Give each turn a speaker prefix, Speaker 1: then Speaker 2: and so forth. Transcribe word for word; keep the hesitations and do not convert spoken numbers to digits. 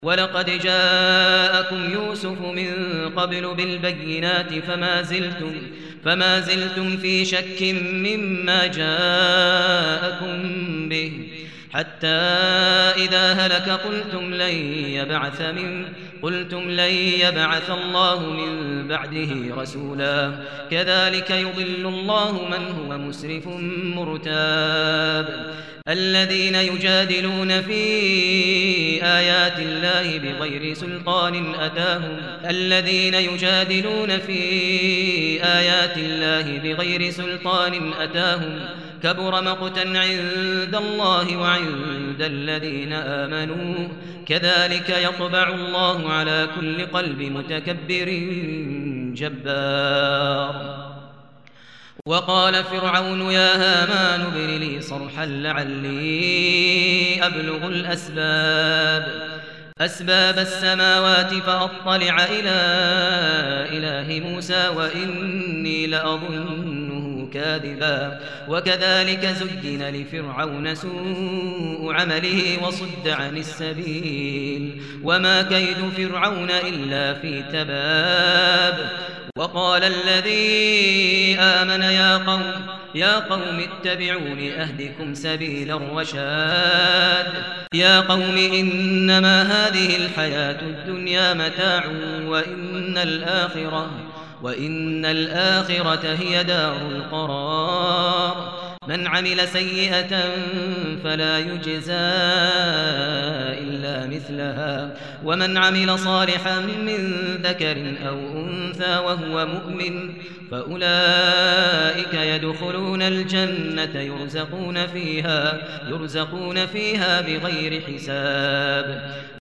Speaker 1: ولقد جاءكم يوسف من قبل بالبينات فما زلتم فما زلتم في شك مما جاءكم به حتى إذا هلك قلتم لن يبعث من قلتم لن يبعث الله من بعده رسولا كذلك يضل الله من هو مسرف مرتاب الذين يجادلون في آيات الله بغير سلطان أتاهم الذين يجادلون في آيات الله بغير سلطان أتاهم كبر مقتا عند الله وعند الذين آمنوا كذلك يطبع الله على كل قلب متكبر جبار. وقال فرعون يا هامان ابن لي صرحا لعلي أبلغ الأسباب أسباب السماوات فأطلع إلى إله موسى وإني لأظنه كاذبا وكذلك زين لفرعون سوء عمله وصد عن السبيل وما كيد فرعون إلا في تباب. وقال الذي آمن يا قوم يا قوم اتبعون أهدكم سبيل الرشاد يا قوم إنما هذه الحياة الدنيا متاع وإن الآخرة وإن الآخرة هي دار القرار من عمل سيئة فلا يجزى إلا مثلها ومن عمل صالحا من ذكر أو أنثى وهو مؤمن فأولئك يدخلون الجنة يرزقون فيها يرزقون فيها بغير حساب.